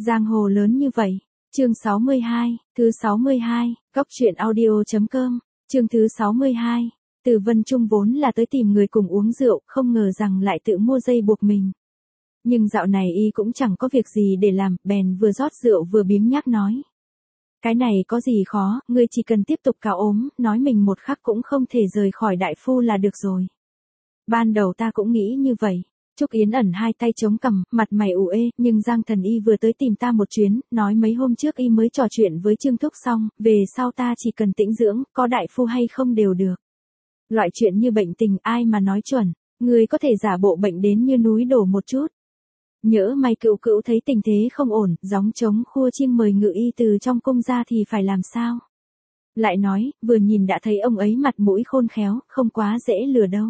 Giang hồ lớn như vậy. Chương 62, thứ 62, Cóc truyện audio.com, chương thứ 62. Từ Vân Trung vốn là tới tìm người cùng uống rượu, không ngờ rằng lại tự mua dây buộc mình. Nhưng dạo này y cũng chẳng có việc gì để làm, bèn vừa rót rượu vừa biếng nhác nói. Cái này có gì khó, ngươi chỉ cần tiếp tục cào ốm, nói mình một khắc cũng không thể rời khỏi đại phu là được rồi. Ban đầu ta cũng nghĩ như vậy. Trúc Yến ẩn hai tay chống cằm, mặt mày ủ ê, nhưng Giang Thần Y vừa tới tìm ta một chuyến, nói mấy hôm trước y mới trò chuyện với Trương Thúc xong, về sau ta chỉ cần tĩnh dưỡng, có đại phu hay không đều được. Loại chuyện như bệnh tình ai mà nói chuẩn, người có thể giả bộ bệnh đến như núi đổ một chút. Nhỡ may Cữu Cữu thấy tình thế không ổn, gióng trống khua chiêng mời ngự y từ trong cung ra thì phải làm sao? Lại nói, vừa nhìn đã thấy ông ấy mặt mũi khôn khéo, không quá dễ lừa đâu.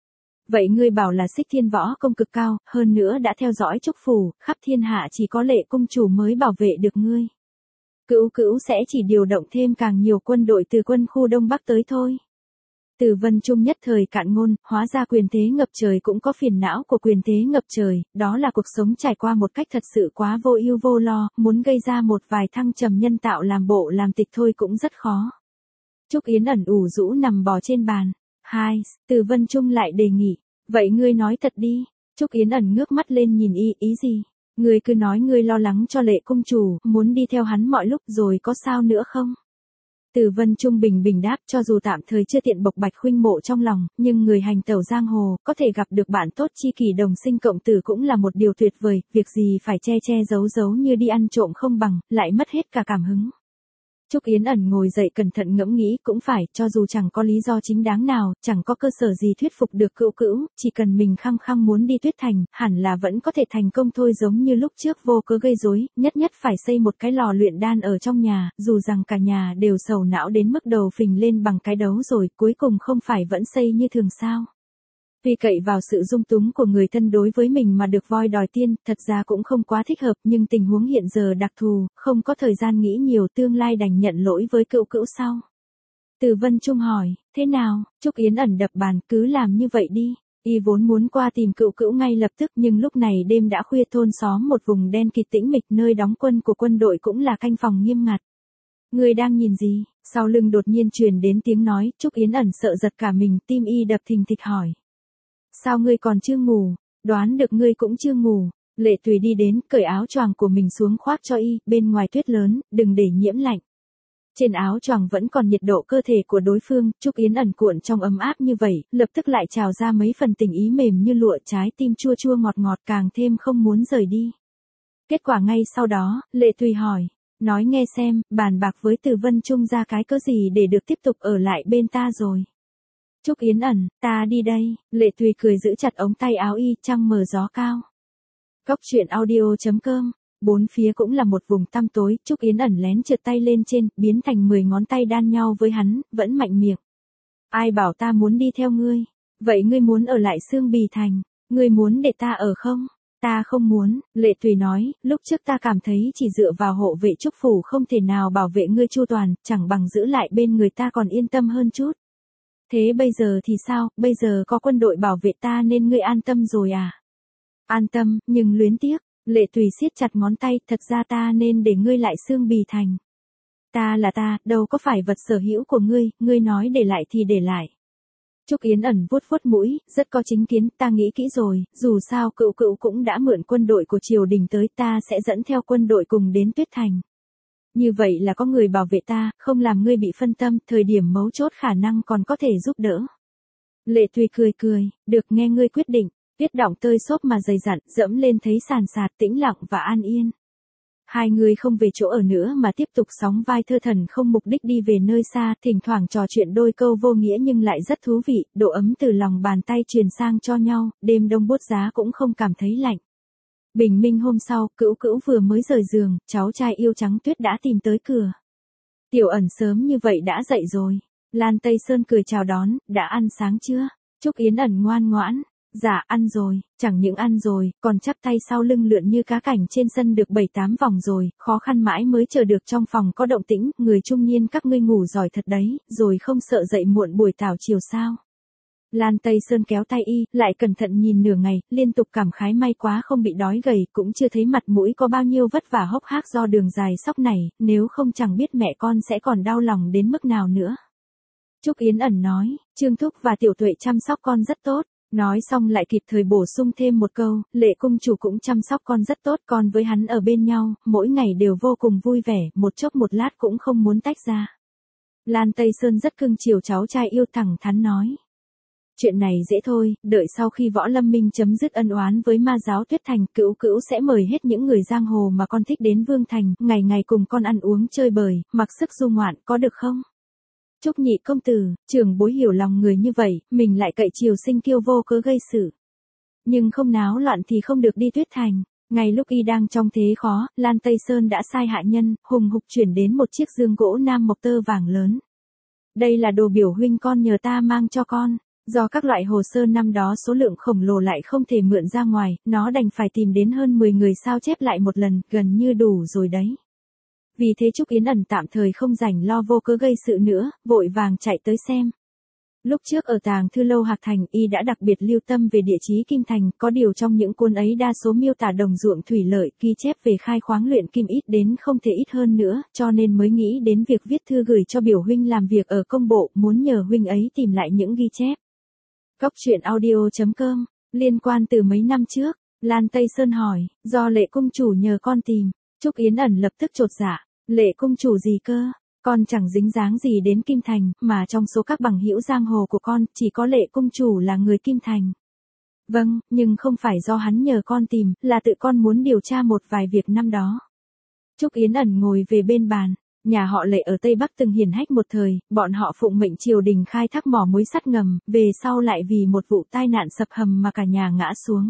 Vậy ngươi bảo là Xích Thiên võ công cực cao, hơn nữa đã theo dõi Trúc phủ, khắp thiên hạ chỉ có Lệ cung chủ mới bảo vệ được ngươi. Cữu Cữu sẽ chỉ điều động thêm càng nhiều quân đội từ quân khu Đông Bắc tới thôi. Từ Vân Trung nhất thời cạn ngôn, hóa ra quyền thế ngập trời cũng có phiền não của quyền thế ngập trời, đó là cuộc sống trải qua một cách thật sự quá vô ưu vô lo, muốn gây ra một vài thăng trầm nhân tạo làm bộ làm tịch thôi cũng rất khó. Trúc Yến ẩn ủ rũ nằm bò trên bàn. Từ Vân Trung lại đề nghị, vậy ngươi nói thật đi. Trúc Yến ẩn ngước mắt lên nhìn y, ý gì? Ngươi cứ nói ngươi lo lắng cho Lệ cung chủ, muốn đi theo hắn mọi lúc rồi có sao nữa không? Từ Vân Trung bình bình đáp, cho dù tạm thời chưa tiện bộc bạch huynh mộ trong lòng, nhưng người hành tẩu giang hồ, có thể gặp được bạn tốt tri kỷ đồng sinh cộng tử cũng là một điều tuyệt vời, việc gì phải che che giấu giấu như đi ăn trộm không bằng, lại mất hết cả cảm hứng. Trúc Yến ẩn ngồi dậy cẩn thận ngẫm nghĩ, cũng phải, cho dù chẳng có lý do chính đáng nào, chẳng có cơ sở gì thuyết phục được Cữu Cữu, chỉ cần mình khăng khăng muốn đi Tuyết Thành, hẳn là vẫn có thể thành công thôi, giống như lúc trước vô cớ gây rối, nhất nhất phải xây một cái lò luyện đan ở trong nhà, dù rằng cả nhà đều sầu não đến mức đầu phình lên bằng cái đấu rồi, cuối cùng không phải vẫn xây như thường sao. Vì cậy vào sự dung túng của người thân đối với mình mà được voi đòi tiên, thật ra cũng không quá thích hợp, nhưng tình huống hiện giờ đặc thù, không có thời gian nghĩ nhiều, tương lai đành nhận lỗi với Cữu Cữu sau. Từ Vân Trung hỏi, thế nào? Trúc Yến ẩn đập bàn, cứ làm như vậy đi. Y vốn muốn qua tìm Cữu Cữu ngay lập tức, nhưng lúc này đêm đã khuya, thôn xóm một vùng đen kịt tĩnh mịch, nơi đóng quân của quân đội cũng là canh phòng nghiêm ngặt. Người đang nhìn gì? Sau lưng đột nhiên truyền đến tiếng nói, Trúc Yến ẩn sợ giật cả mình, tim y đập thình thịch hỏi. Sao ngươi còn chưa ngủ? Đoán được ngươi cũng chưa ngủ. Lệ Tùy đi đến, cởi áo choàng của mình xuống khoác cho y, bên ngoài tuyết lớn, đừng để nhiễm lạnh. Trên áo choàng vẫn còn nhiệt độ cơ thể của đối phương, Trúc Yến ẩn cuộn trong ấm áp như vậy, lập tức lại trào ra mấy phần tình ý mềm như lụa, trái tim chua chua ngọt ngọt, càng thêm không muốn rời đi. Kết quả ngay sau đó, Lệ Tùy hỏi, nói nghe xem, bàn bạc với Từ Vân Trung ra cái cớ gì để được tiếp tục ở lại bên ta rồi. Trúc Yến ẩn, ta đi đây. Lệ Tùy cười giữ chặt ống tay áo y, trăng mờ gió cao. Cóc truyện audio.com, bốn phía cũng là một vùng tăm tối, Trúc Yến ẩn lén trượt tay lên trên, biến thành 10 ngón tay đan nhau với hắn, vẫn mạnh miệng. Ai bảo ta muốn đi theo ngươi? Vậy ngươi muốn ở lại Xương Bì Thành, ngươi muốn để ta ở không? Ta không muốn, Lệ Tùy nói, lúc trước ta cảm thấy chỉ dựa vào hộ vệ Trúc phủ không thể nào bảo vệ ngươi chu toàn, chẳng bằng giữ lại bên người ta còn yên tâm hơn chút. Thế bây giờ thì sao, bây giờ có quân đội bảo vệ ta nên ngươi an tâm rồi à? An tâm, nhưng luyến tiếc. Lệ Tùy siết chặt ngón tay, thật ra ta nên để ngươi lại Xương Bì Thành. Ta là ta, đâu có phải vật sở hữu của ngươi nói để lại thì để lại. Trúc Yến ẩn vuốt vuốt mũi, rất có chính kiến, ta nghĩ kỹ rồi, dù sao Cữu Cữu cũng đã mượn quân đội của triều đình tới, ta sẽ dẫn theo quân đội cùng đến Tuyết Thành. Như vậy là có người bảo vệ ta, không làm ngươi bị phân tâm, thời điểm mấu chốt khả năng còn có thể giúp đỡ. Lệ Tùy cười, được nghe ngươi quyết định, tuyết đọng tơi xốp mà dày dặn, dẫm lên thấy sàn sạt tĩnh lặng và an yên. Hai người không về chỗ ở nữa mà tiếp tục sóng vai thơ thần không mục đích đi về nơi xa, thỉnh thoảng trò chuyện đôi câu vô nghĩa nhưng lại rất thú vị, độ ấm từ lòng bàn tay truyền sang cho nhau, đêm đông buốt giá cũng không cảm thấy lạnh. Bình minh hôm sau, Cữu Cữu vừa mới rời giường, cháu trai yêu trắng tuyết đã tìm tới cửa. Tiểu ẩn sớm như vậy đã dậy rồi. Lan Tây Sơn cười chào đón, đã ăn sáng chưa? Trúc Yến ẩn ngoan ngoãn. Dạ ăn rồi, chẳng những ăn rồi, còn chắp tay sau lưng lượn như cá cảnh trên sân được 7-8 vòng rồi, khó khăn mãi mới chờ được trong phòng có động tĩnh, người trung niên các ngươi ngủ giỏi thật đấy, rồi không sợ dậy muộn buổi tảo chiều sao? Lan Tây Sơn kéo tay y, lại cẩn thận nhìn nửa ngày, liên tục cảm khái may quá không bị đói gầy, cũng chưa thấy mặt mũi có bao nhiêu vất vả hốc hác do đường dài sóc này, nếu không chẳng biết mẹ con sẽ còn đau lòng đến mức nào nữa. Trúc Yến ẩn nói, Trương Thúc và Tiểu Tuệ chăm sóc con rất tốt. Nói xong lại kịp thời bổ sung thêm một câu, Lệ cung chủ cũng chăm sóc con rất tốt, con với hắn ở bên nhau, mỗi ngày đều vô cùng vui vẻ, một chốc một lát cũng không muốn tách ra. Lan Tây Sơn rất cưng chiều cháu trai yêu, thẳng thắn nói. Chuyện này dễ thôi, đợi sau khi Võ Lâm Minh chấm dứt ân oán với ma giáo Tuyết Thành, Cữu Cữu sẽ mời hết những người giang hồ mà con thích đến Vương Thành, ngày ngày cùng con ăn uống chơi bời, mặc sức du ngoạn, có được không? Trúc nhị công tử, trưởng bối hiểu lòng người như vậy, mình lại cậy chiều sinh kiêu vô cớ gây sự. Nhưng không náo loạn thì không được đi Tuyết Thành. Ngay lúc y đang trong thế khó, Lan Tây Sơn đã sai hạ nhân, hùng hục chuyển đến một chiếc dương gỗ nam mộc tơ vàng lớn. Đây là đồ biểu huynh con nhờ ta mang cho con. Do các loại hồ sơ năm đó số lượng khổng lồ lại không thể mượn ra ngoài, nó đành phải tìm đến hơn 10 người sao chép lại một lần, gần như đủ rồi đấy. Vì thế Trúc Yến ẩn tạm thời không rảnh lo vô cớ gây sự nữa, vội vàng chạy tới xem. Lúc trước ở Tàng Thư Lâu Hạc Thành, y đã đặc biệt lưu tâm về địa chí Kim Thành, có điều trong những cuốn ấy đa số miêu tả đồng ruộng thủy lợi, ghi chép về khai khoáng luyện kim ít đến không thể ít hơn nữa, cho nên mới nghĩ đến việc viết thư gửi cho biểu huynh làm việc ở công bộ, muốn nhờ huynh ấy tìm lại những ghi chép. Góc truyện audio.com, liên quan từ mấy năm trước, Lan Tây Sơn hỏi, do Lệ cung chủ nhờ con tìm. Trúc Yến ẩn lập tức chột dạ, Lệ cung chủ gì cơ? Con chẳng dính dáng gì đến Kim Thành, mà trong số các bằng hữu giang hồ của con, chỉ có Lệ cung chủ là người Kim Thành. Vâng, nhưng không phải do hắn nhờ con tìm, là tự con muốn điều tra một vài việc năm đó. Trúc Yến ẩn ngồi về bên bàn. Nhà họ Lệ ở Tây Bắc từng hiển hách một thời, bọn họ phụng mệnh triều đình khai thác mỏ muối sắt ngầm, về sau lại vì một vụ tai nạn sập hầm mà cả nhà ngã xuống.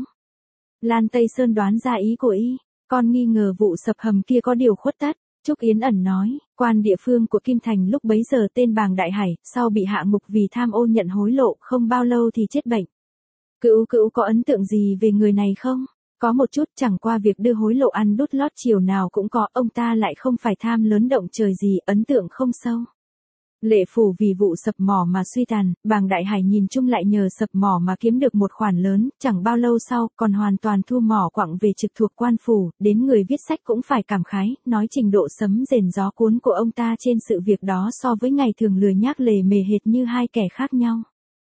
Lan Tây Sơn đoán ra ý của y, con nghi ngờ vụ sập hầm kia có điều khuất tất. Trúc Yến ẩn nói, quan địa phương của Kim Thành lúc bấy giờ tên Bàng Đại Hải, sau bị hạ ngục vì tham ô nhận hối lộ, không bao lâu thì chết bệnh. Cữu Cữu có ấn tượng gì về người này không? Có một chút, chẳng qua việc đưa hối lộ ăn đút lót chiều nào cũng có, ông ta lại không phải tham lớn động trời gì, ấn tượng không sâu. Lệ phủ vì vụ sập mỏ mà suy tàn, Bàng Đại Hải nhìn chung lại nhờ sập mỏ mà kiếm được một khoản lớn, chẳng bao lâu sau, còn hoàn toàn thu mỏ quặng về trực thuộc quan phủ, đến người viết sách cũng phải cảm khái, nói trình độ sấm rền gió cuốn của ông ta trên sự việc đó so với ngày thường lười nhác lề mề hệt như hai kẻ khác nhau.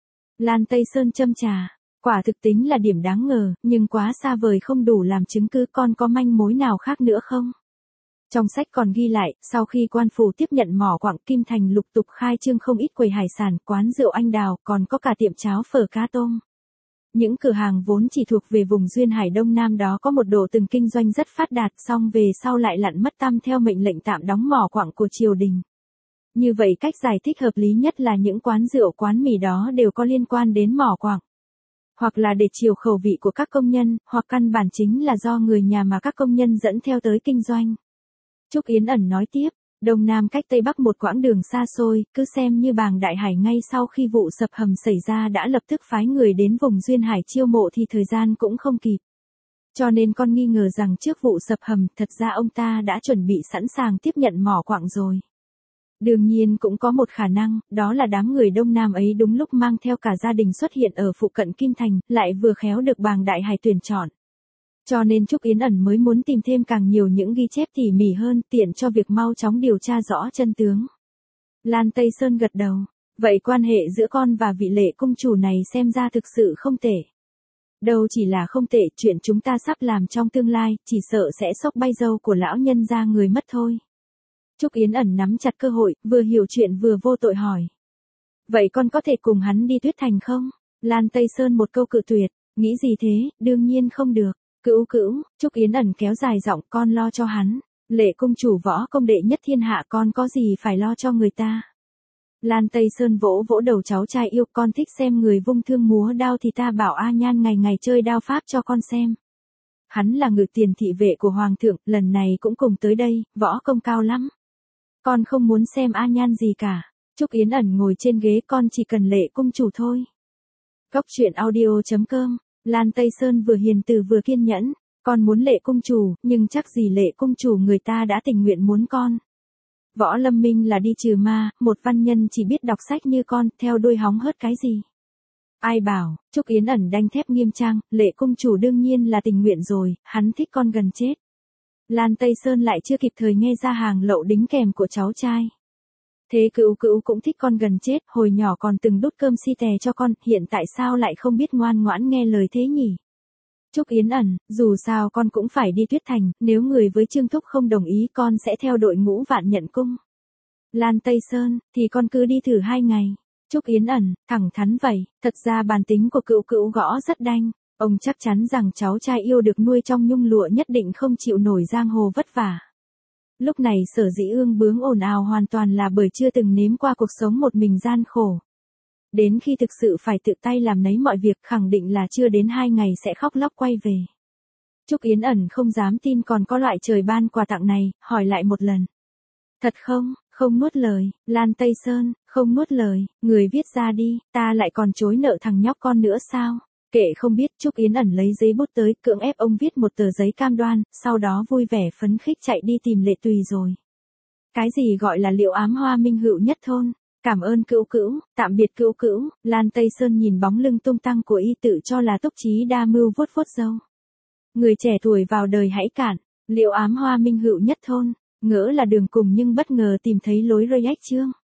Lan Tây Sơn châm trà. Quả thực tính là điểm đáng ngờ, nhưng quá xa vời không đủ làm chứng cứ, con có manh mối nào khác nữa không? Trong sách còn ghi lại, sau khi quan phủ tiếp nhận mỏ quặng, Kim Thành lục tục khai trương không ít quầy hải sản, quán rượu anh đào, còn có cả tiệm cháo phở cá tôm. Những cửa hàng vốn chỉ thuộc về vùng duyên hải Đông Nam đó có một độ từng kinh doanh rất phát đạt, song về sau lại lặn mất tăm theo mệnh lệnh tạm đóng mỏ quặng của triều đình. Như vậy cách giải thích hợp lý nhất là những quán rượu quán mì đó đều có liên quan đến mỏ quặng. Hoặc là để chiều khẩu vị của các công nhân, hoặc căn bản chính là do người nhà mà các công nhân dẫn theo tới kinh doanh. Trúc Yến ẩn nói tiếp, Đông Nam cách Tây Bắc một quãng đường xa xôi, cứ xem như Bàng Đại Hải ngay sau khi vụ sập hầm xảy ra đã lập tức phái người đến vùng duyên hải chiêu mộ thì thời gian cũng không kịp. Cho nên con nghi ngờ rằng trước vụ sập hầm, thật ra ông ta đã chuẩn bị sẵn sàng tiếp nhận mỏ quặng rồi. Đương nhiên cũng có một khả năng, đó là đám người Đông Nam ấy đúng lúc mang theo cả gia đình xuất hiện ở phụ cận Kim Thành, lại vừa khéo được Bàng Đại Hải tuyển chọn. Cho nên Trúc Yến ẩn mới muốn tìm thêm càng nhiều những ghi chép tỉ mỉ hơn, tiện cho việc mau chóng điều tra rõ chân tướng. Lan Tây Sơn gật đầu, vậy quan hệ giữa con và vị Lệ cung chủ này xem ra thực sự không tệ. Đâu chỉ là không tệ, chuyện chúng ta sắp làm trong tương lai, chỉ sợ sẽ sốc bay dâu của lão nhân ra người mất thôi. Trúc Yến ẩn nắm chặt cơ hội, vừa hiểu chuyện vừa vô tội hỏi. Vậy con có thể cùng hắn đi Tuyết Thành không? Lan Tây Sơn một câu cự tuyệt, nghĩ gì thế, đương nhiên không được. Cữu Cữu, Trúc Yến ẩn kéo dài giọng, con lo cho hắn. Lệ cung chủ võ công đệ nhất thiên hạ, con có gì phải lo cho người ta. Lan Tây Sơn vỗ vỗ đầu cháu trai yêu, con thích xem người vung thương múa đao thì ta bảo A Nhan ngày ngày chơi đao pháp cho con xem. Hắn là ngự tiền thị vệ của Hoàng thượng, lần này cũng cùng tới đây, võ công cao lắm. Con không muốn xem A Nhan gì cả. Trúc Yến ẩn ngồi trên ghế, con chỉ cần Lệ cung chủ thôi. Góc truyện audio.com, Lan Tây Sơn vừa hiền từ vừa kiên nhẫn. Con muốn Lệ cung chủ, nhưng chắc gì Lệ cung chủ người ta đã tình nguyện muốn con. Võ Lâm Minh là đi trừ ma, một văn nhân chỉ biết đọc sách như con, theo đuôi hóng hớt cái gì. Ai bảo, Trúc Yến Ẩn đanh thép nghiêm trang, Lệ cung chủ đương nhiên là tình nguyện rồi, hắn thích con gần chết. Lan Tây Sơn lại chưa kịp thời nghe ra hàng lậu đính kèm của cháu trai. Thế Cữu Cữu cũng thích con gần chết, hồi nhỏ còn từng đút cơm si tè cho con, hiện tại sao lại không biết ngoan ngoãn nghe lời thế nhỉ? Trúc Yến Ẩn, dù sao con cũng phải đi Tuyết Thành, nếu người với Trương Thúc không đồng ý con sẽ theo đội ngũ Vạn Nhận Cung. Lan Tây Sơn, thì con cứ đi thử 2 ngày. Trúc Yến Ẩn, thẳng thắn vậy, thật ra bản tính của Cữu Cữu gõ rất đanh. Ông chắc chắn rằng cháu trai yêu được nuôi trong nhung lụa nhất định không chịu nổi giang hồ vất vả. Lúc này sở dĩ ương bướng ồn ào hoàn toàn là bởi chưa từng nếm qua cuộc sống một mình gian khổ. Đến khi thực sự phải tự tay làm nấy mọi việc khẳng định là chưa đến 2 ngày sẽ khóc lóc quay về. Trúc Yến Ẩn không dám tin còn có loại trời ban quà tặng này, hỏi lại một lần. Thật không, không nuốt lời, Lan Tây Sơn, không nuốt lời, người viết ra đi, ta lại còn chối nợ thằng nhóc con nữa sao? Kệ không biết, Trúc Yến Ẩn lấy giấy bút tới, cưỡng ép ông viết một tờ giấy cam đoan, sau đó vui vẻ phấn khích chạy đi tìm Lệ Tùy rồi. Cái gì gọi là liệu ám hoa minh hữu nhất thôn? Cảm ơn Cữu Cữu, tạm biệt Cữu Cữu. Lan Tây Sơn nhìn bóng lưng tung tăng của y tự cho là túc trí đa mưu vuốt vuốt râu. Người trẻ tuổi vào đời hãy cản, liệu ám hoa minh hữu nhất thôn, ngỡ là đường cùng nhưng bất ngờ tìm thấy lối rơi ách chương.